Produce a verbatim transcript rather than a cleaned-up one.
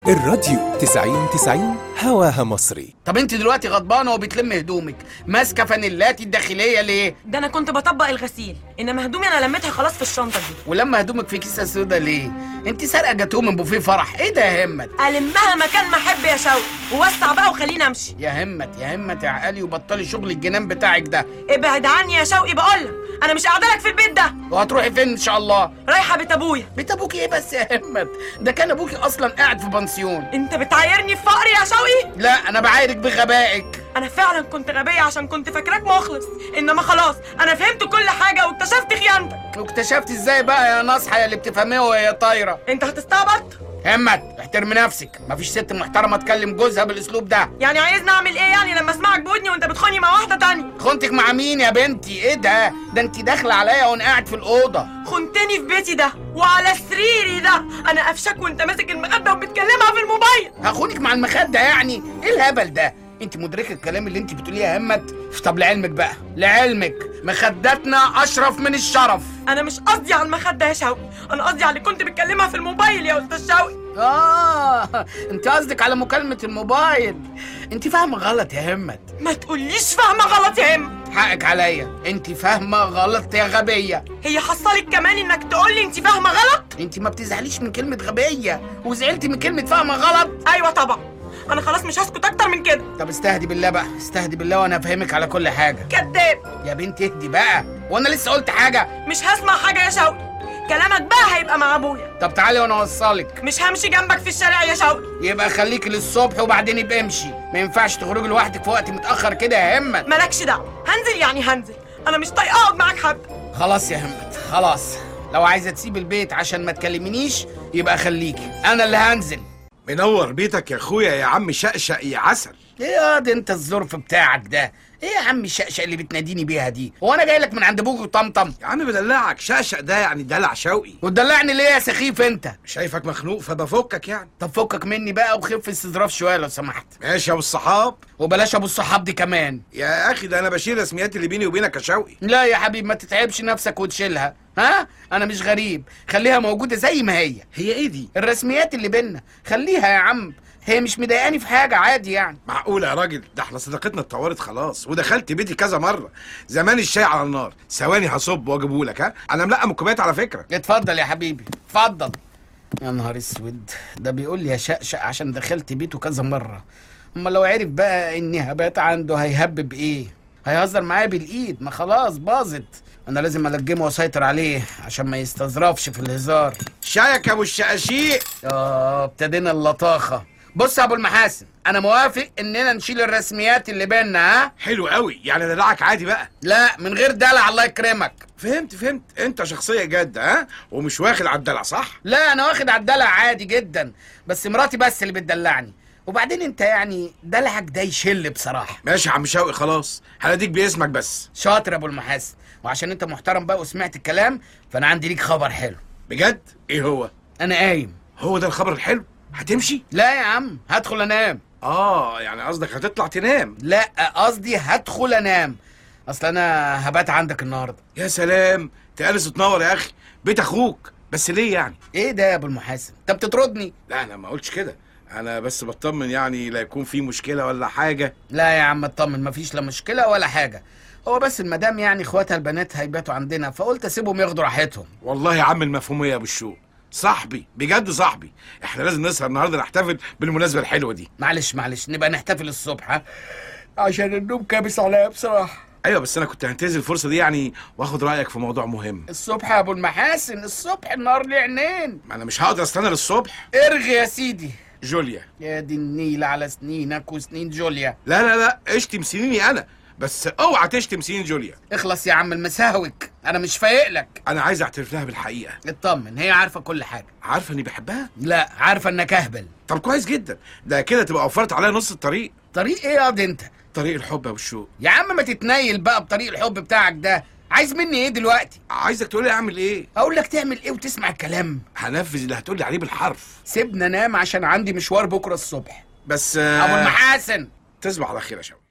الراديو تسعين تسعين هواها مصري. طب انت دلوقتي غضبانه وبتلم هدومك، ماسكه فانيلاتي الداخليه ليه؟ ده انا كنت بطبق الغسيل، انما هدومي انا لميتها خلاص في الشنطه دي. ولما هدومك في كيسه سودا ليه؟ انت سارقه جاتوه من بوفيه فرح، ايه ده يا همت؟ المها مكان ما احب يا شوقي، ووسع بقى وخليني امشي. يا همت يا همت يا عقلي، وبطلي شغل الجنان بتاعك ده. ابعد عني يا شوقي بقولك، انا مش قاعده لك في البيت ده. وهتروحي فين ان شاء الله؟ رايحه بيت ابويا. بيت ابوكي ايه بس يا همت؟ ده كان ابوكي اصلا قاعد في بنسيون. انت بتعايرني في فقري يا شوقي؟ لا انا بعايرك بغبائك. انا فعلا كنت غبيه عشان كنت فاكراك مخلص، انما خلاص انا فهمت كل حاجه واكتشفت خيانتك. واكتشفت ازاي بقى يا ناصحه يا اللي بتفهميه وهي طايره؟ انت هتستعبط؟ همت احترمي نفسك، مفيش ست محترمه تكلم جوزها بالاسلوب ده. يعني عايزني اعمل ايه يعني لما اسمعك بودني وانت بتخوني مع واحده تانية؟ خنتك مع مين يا بنتي؟ ايه ده؟ ده انت داخله عليا وانا قاعد في الاوضه. خنتني في بيتي ده وعلى سريري ده، انا قفشك وانت ماسك المخده وبتكلمها في الموبايل. هخونك مع المخده يعني؟ ايه الهبل ده؟ انت مدركه الكلام اللي انت بتقوليه يا همت؟ طب لعلمك بقى، لعلمك مخدتنا اشرف من الشرف. انا مش قصدي على المخده يا شوقي، انا قصدي على اللي كنت بتكلمها في الموبايل يا استاذ شوقي. اه انت قصدك على مكالمه الموبايل. انت فاهمه غلط يا همت. ما تقوليش فاهمه غلط يا هم. حقك عليا، انت فاهمه غلط يا غبيه. هي حصلك كمان انك تقولي انت فاهمه غلط؟ انت ما بتزعليش من كلمه غبيه وزعلتي من كلمه فاهمه غلط؟ ايوه طبعا، انا خلاص مش هسكت اكتر من كده. طب استهدي بالله بقى، استهدي بالله وانا افهمك على كل حاجه. كداب يا بنتي اهدي بقى، وانا لسه قلت حاجه؟ مش هسمع حاجه يا شوقي، كلامك بقى هيبقى مع ابويا. طب تعالي وانا اوصلك. مش همشي جنبك في الشارع يا شوقي. يبقى خليكي للصبح وبعدين يبقى امشي، ما ينفعش تخرجي لوحدك في وقت متاخر كده يا همت. مالكش دعوه، هنزل يعني هنزل، انا مش طايقه اقعد معاك حبه. خلاص يا همت خلاص، لو عايزه تسيب البيت عشان ما تكلمنيش يبقى خليكي، انا اللي هنزل. منور بيتك يا اخويا يا عم شقشق يا عسل. ايه يا ده انت الظرف بتاعك ده؟ ايه يا عم الشقشق اللي بتناديني بيها دي؟ هو انا جاي لك من عند ابوك وطمطم؟ يا عم بدلعك، شقشق ده يعني دلع شوقي. وتدلعني ليه يا سخيف انت؟ شايفك مخنوق فبفكك يعني. طب فكك مني بقى وخف استظراف شويه لو سمحت. ماشي يا ابو الصحاب. وبلاش ابو الصحاب دي كمان. يا اخي ده انا بشيل رسميات اللي بيني وبينك يا شوقي. لا يا حبيبي ما تتعبش نفسك وتشيلها، ها؟ انا مش غريب، خليها موجوده زي ما هي. هي ايه دي؟ الرسميات اللي بينا، خليها يا عم، هي مش مضايقاني في حاجه، عادي يعني. معقوله يا راجل؟ ده احنا صداقتنا اتطورت خلاص، ودخلت بيتي كذا مره. زمان الشاي على النار، ثواني هصب واجيبه لك. ها انا ملقم الكوبايات على فكره. اتفضل يا حبيبي اتفضل. يا نهار اسود، ده بيقول لي يا شقشق عشان دخلت بيته كذا مره. اما لو عرف بقى اني هبات عنده هيهبب ايه؟ هيهزر معايا بالايد، ما خلاص باظت. انا لازم الجمه واسيطر عليه عشان ما يستظرفش في الهزار. شايك يا ابو الشقاشيق. اه ابتدينا اللطاخه. بص يا ابو المحاسن، انا موافق اننا نشيل الرسميات اللي بينا. ها حلو قوي، يعني دلعك عادي بقى؟ لا من غير دلع الله يكرمك. فهمت فهمت، انت شخصيه جاده ها، ومش واخد على الدلع صح؟ لا انا واخد على الدلع عادي جدا، بس مراتي بس اللي بتدلعني. وبعدين انت يعني دلعك ده يشل بصراحه. ماشي يا عم شوقي خلاص، هناديك باسمك بس. شاطر يا ابو المحاسن، وعشان انت محترم بقى وسمعت الكلام فانا عندي ليك خبر حلو. بجد؟ ايه هو؟ انا قايم. هو ده الخبر الحلو؟ هتمشي؟ لا يا عم هدخل انام. اه يعني قصدك هتطلع تنام؟ لا قصدي هدخل انام، اصل انا هبات عندك النهارده. يا سلام، تقلس وتنور يا اخي، بيت اخوك. بس ليه يعني؟ ايه ده يا ابو المحاسن؟ انت بتطردني؟ لا انا ما قلتش كده، انا بس بطمن يعني لا يكون في مشكله ولا حاجه. لا يا عم اطمن، مفيش لا مشكله ولا حاجه. هو بس المدام يعني اخواتها البنات هيباتوا عندنا، فقلت اسيبهم ياخدوا راحتهم. والله يا عم المفهوميه يا ابو الشوق، صاحبي بجد صاحبي، احنا لازم نسهر النهارده نحتفل بالمناسبه الحلوه دي. معلش معلش نبقى نحتفل الصبح، ها؟ عشان النوم كابس عليا بصراحه. ايوه بس انا كنت هنتهز الفرصه دي يعني واخد رايك في موضوع مهم. الصبح يا ابو المحاسن، الصبح، النهار ليه عينين. ما انا مش هقدر استنى للصبح. ارغي يا سيدي. جوليا. يا دي النيل على سنينك وسنين جوليا. لا لا لا اشتم سنيني انا، بس اوعى تشتم سنين جوليا. اخلص يا عم المساوك، انا مش فايق لك. انا عايز اعترف لها بالحقيقه. اطمن، هي عارفه كل حاجه. عارفه اني بحبها؟ لا عارفه انك اهبل. طب كويس جدا، ده كده تبقى وفرت عليا نص الطريق. طريق ايه يا دي انت؟ طريق الحب يا والشوق. يا عم ما تتنيل بقى بطريق الحب بتاعك ده. عايز مني ايه دلوقتي؟ عايزك تقولي اعمل ايه. اقول لك تعمل ايه وتسمع الكلام. هنفذ اللي هتقولي عليه بالحرف. سيبنا نام عشان عندي مشوار بكره الصبح. بس ابو المحاسن تصبح على خير يا شوقي.